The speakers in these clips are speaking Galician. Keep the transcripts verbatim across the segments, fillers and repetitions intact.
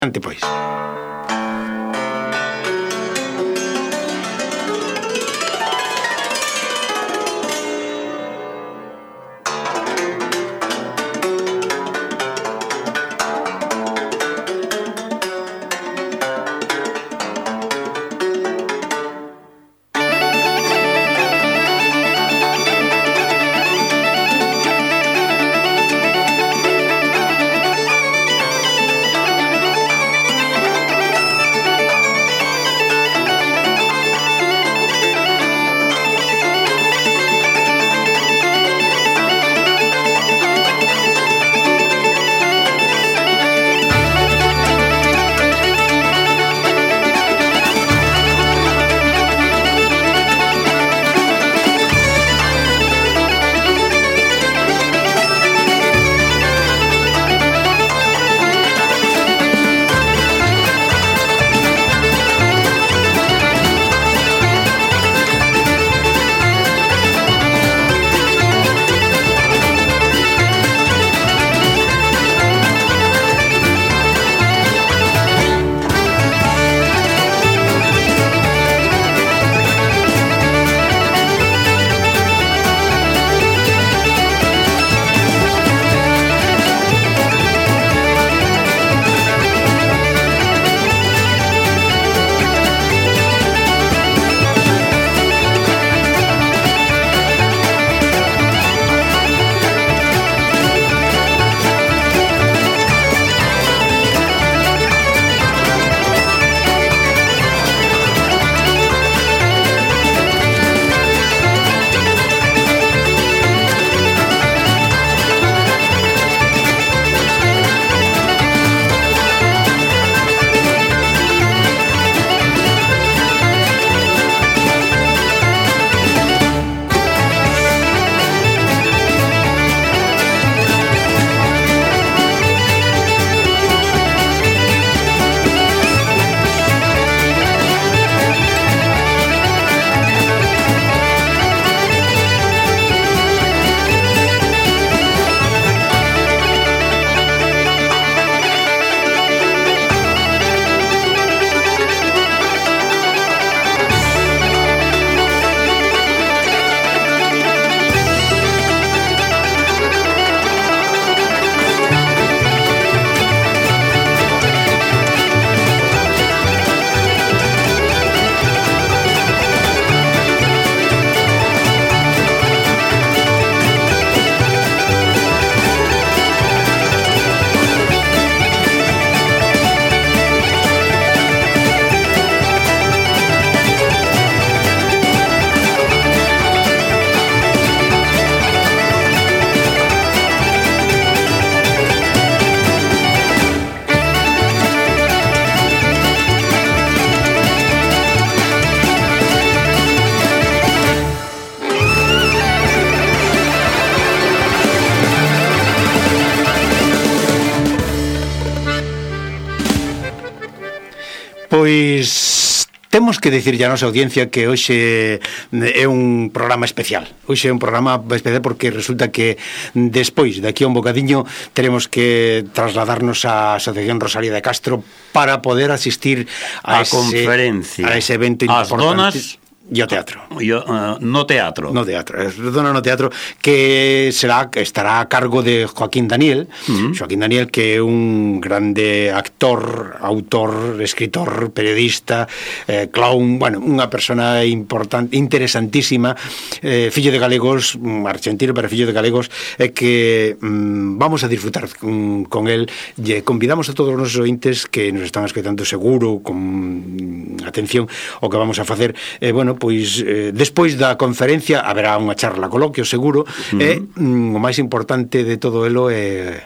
Ante, pois. Pois temos que dicirlle a nosa audiencia que hoxe é un programa especial. Hoxe é un programa especial porque resulta que despois, daqui a un bocadiño, teremos que trasladarnos á Asociación Rosalía de Castro para poder asistir a, a ese, conferencia, a ese evento as importante. Donas E o teatro. Yo, uh, no teatro. No teatro. Dona no teatro que será estará a cargo de Joaquín Daniel. Uh-huh. Joaquín Daniel, que é un grande actor, autor, escritor, periodista, eh, clown, bueno, unha persona importante, interesantísima, eh, fillo de galegos, argentino, pero fillo de galegos, eh, que mm, vamos a disfrutar con, con él. E convidamos a todos os nosos ointes que nos están escoitando seguro, con atención, o que vamos a facer. Eh, bueno, pois eh, despois da conferencia haberá unha charla coloquio seguro. Uh-huh. E mm, o máis importante de todo elo é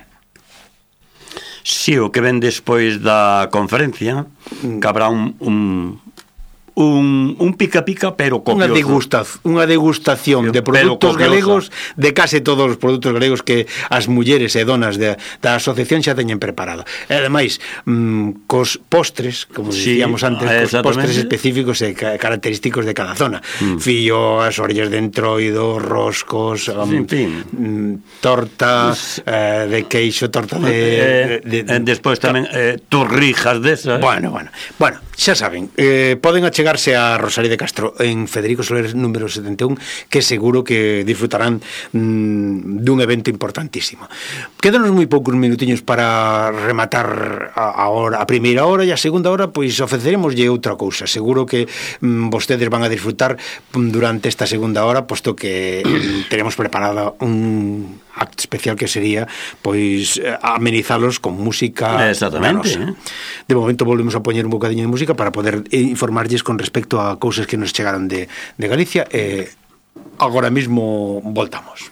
si, o que ven despois da conferencia, uh-huh, que habrá un, un un, un pica-pica, pero copioso. Unha degustación, unha degustación de produtos galegos, de case todos os produtos galegos que as mulleres e donas de, da asociación xa teñen preparado. E ademais, mmm, cos postres, como sí, dicíamos antes, cos postres específicos e característicos de cada zona. Mm. Fillo, as orellas de entroido, roscos, um, en fin. mm, torta eh, de queixo, torta de... Eh, de, de, de despois tamén eh, torrijas desas. Bueno, bueno, bueno, xa saben, eh, poden achegarse a Rosalía de Castro en Federico Soler número setenta e un, que seguro que disfrutarán mmm, dun evento importantísimo. Quédanos moi poucos minutiños para rematar a, a, hora, a primeira hora, e a segunda hora pois ofreceremoslle outra cousa. Seguro que mmm, vostedes van a disfrutar durante esta segunda hora, posto que mmm, tenemos preparado un acto especial que sería pois amenizalos con música. Exactamente, eh? De momento volvemos a poñer un bocadiño de música para poder informarlles con respecto a cousas que nos chegaron de, de Galicia, e agora mismo voltamos.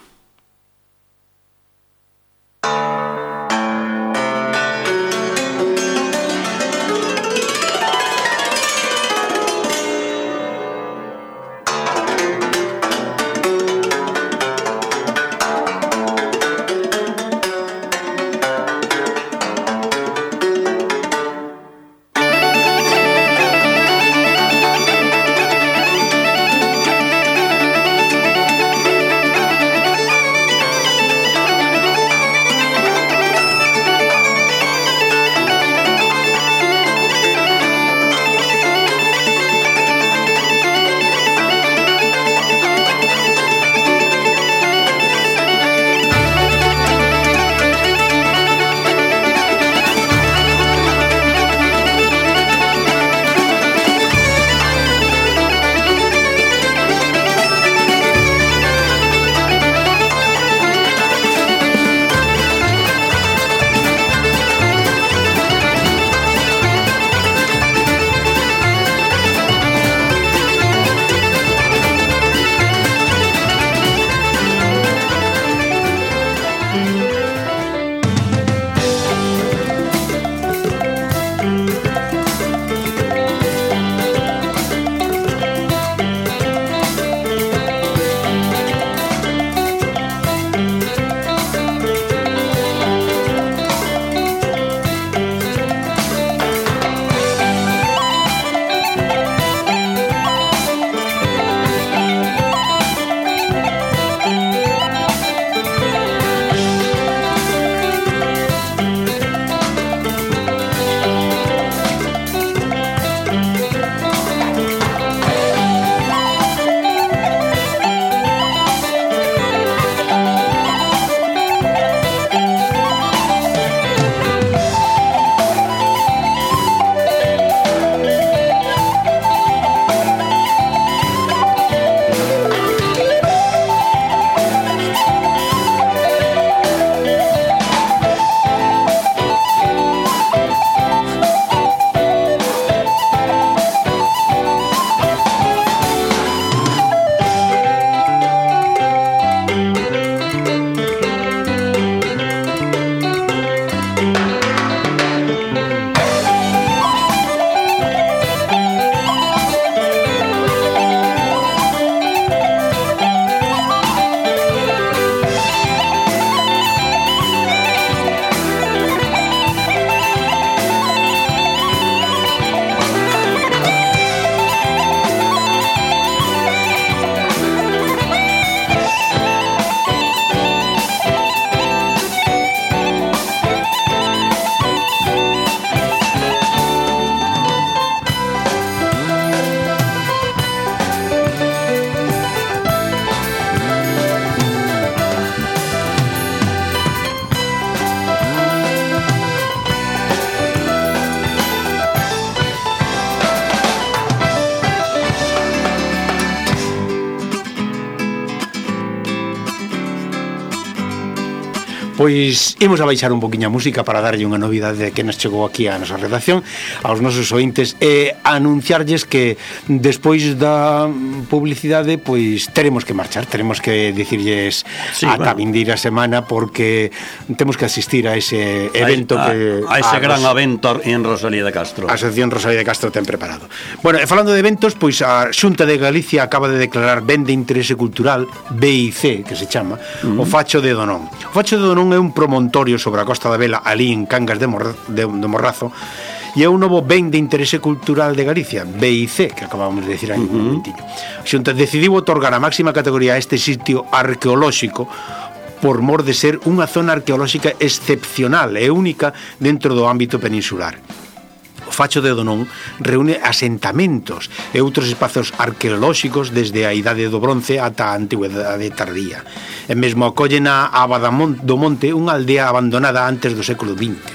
Pois imos a baixar un poquinho a música para darlle unha novidade que nos chegou aquí á nosa redacción, aos nosos ointes, e anunciarlles que despois da publicidade pois teremos que marchar, teremos que dicirlles sí, ata bueno. vindeira semana, porque temos que asistir a ese evento a, que a ese a gran Ros... evento en Rosalía de Castro. A Asociación Rosalía de Castro ten preparado. Bueno, e falando de eventos, pois a Xunta de Galicia acaba de declarar ben de interese cultural B I C, que se chama, uh-huh. o Facho de Donón. O Facho de Donón é un promontorio sobre a Costa da Vela, ali en Cangas de, Mor de, de Morrazo, e é un novo ben de interese cultural de Galicia, B I C, que acabamos de decir aí uh-huh. un momentinho. A Xunta decidiu otorgar a máxima categoría a este sitio arqueolóxico por mor de ser unha zona arqueolóxica excepcional e única dentro do ámbito peninsular. O Facho de Donón reúne asentamentos e outros espazos arqueolóxicos desde a idade do bronce ata a antigüedade tardía. E mesmo acolle na Aba do Monte unha aldea abandonada antes do século vinte.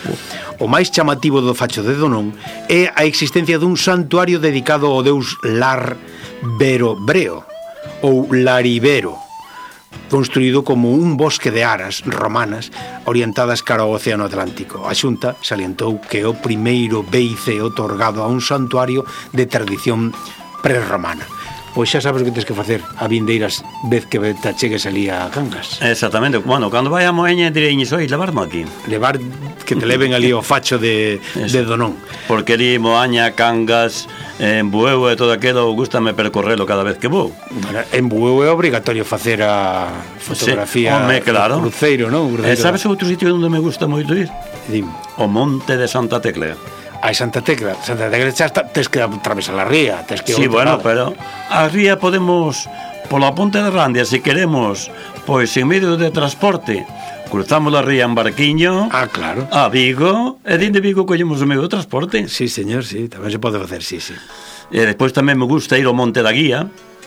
O máis chamativo do Facho de Donón é a existencia dun santuario dedicado ao deus Lar Bero Breo ou Laribero, construído como un bosque de aras romanas orientadas cara ao Océano Atlántico. A Xunta salientou que é o primeiro B I C otorgado a un santuario de tradición prerromana. Pois xa sabes o que tens que facer a vindeiras vez que te chegues ali a Cangas. Exactamente, bueno, cando vai a Moeña direñes, oi, levarme aquí. Levar, que te leven ali o Facho de, de Donón. Porque ali Moaña, Cangas, en Bueu e todo aquilo, gústame percorrelo cada vez que vou. Bueno, en Bueu é obrigatorio facer a fotografía, sí, home, claro. Cruceiro, non? E sabes outro sitio onde me gusta moito ir? Dime. O Monte de Santa Tecla. Ai, Santa Tecla, Santa Tecla xa está, tes que atravesar a ría, tes que... Sí, bueno, lado. Pero a ría podemos, pola Ponte de Randia, se queremos, pois en medio de transporte, cruzamos a ría en barquiño. Ah, claro. A Vigo, e dende Vigo collemos o medio de transporte. Sí, señor, sí, tamén se pode facer, sí, sí. E despois tamén me gusta ir ao Monte da Guía.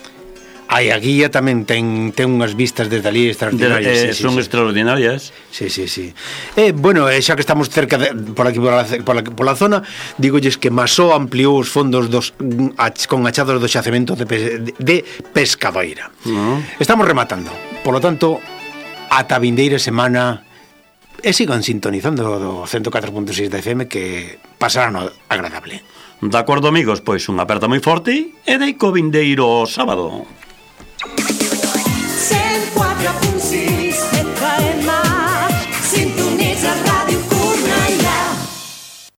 Ai, a Guía tamén ten, ten unhas vistas desde ali extraordinarias. De, eh, sí, son sí, extraordinarias. Sí, sí, sí. Eh, bueno, xa que estamos cerca de, por aquí, por la, por la, por la zona, digolles que Masó ampliou os fondos dos, con achados do xacemento de, de Pescadoira. Uh-huh. Estamos rematando. Por lo tanto, ata vindeira semana, e sigan sintonizando do ciento catro punto seis da F M, que pasarán agradable. De acordo, amigos, pois unha aperta moi forte e deico vindeiro sábado.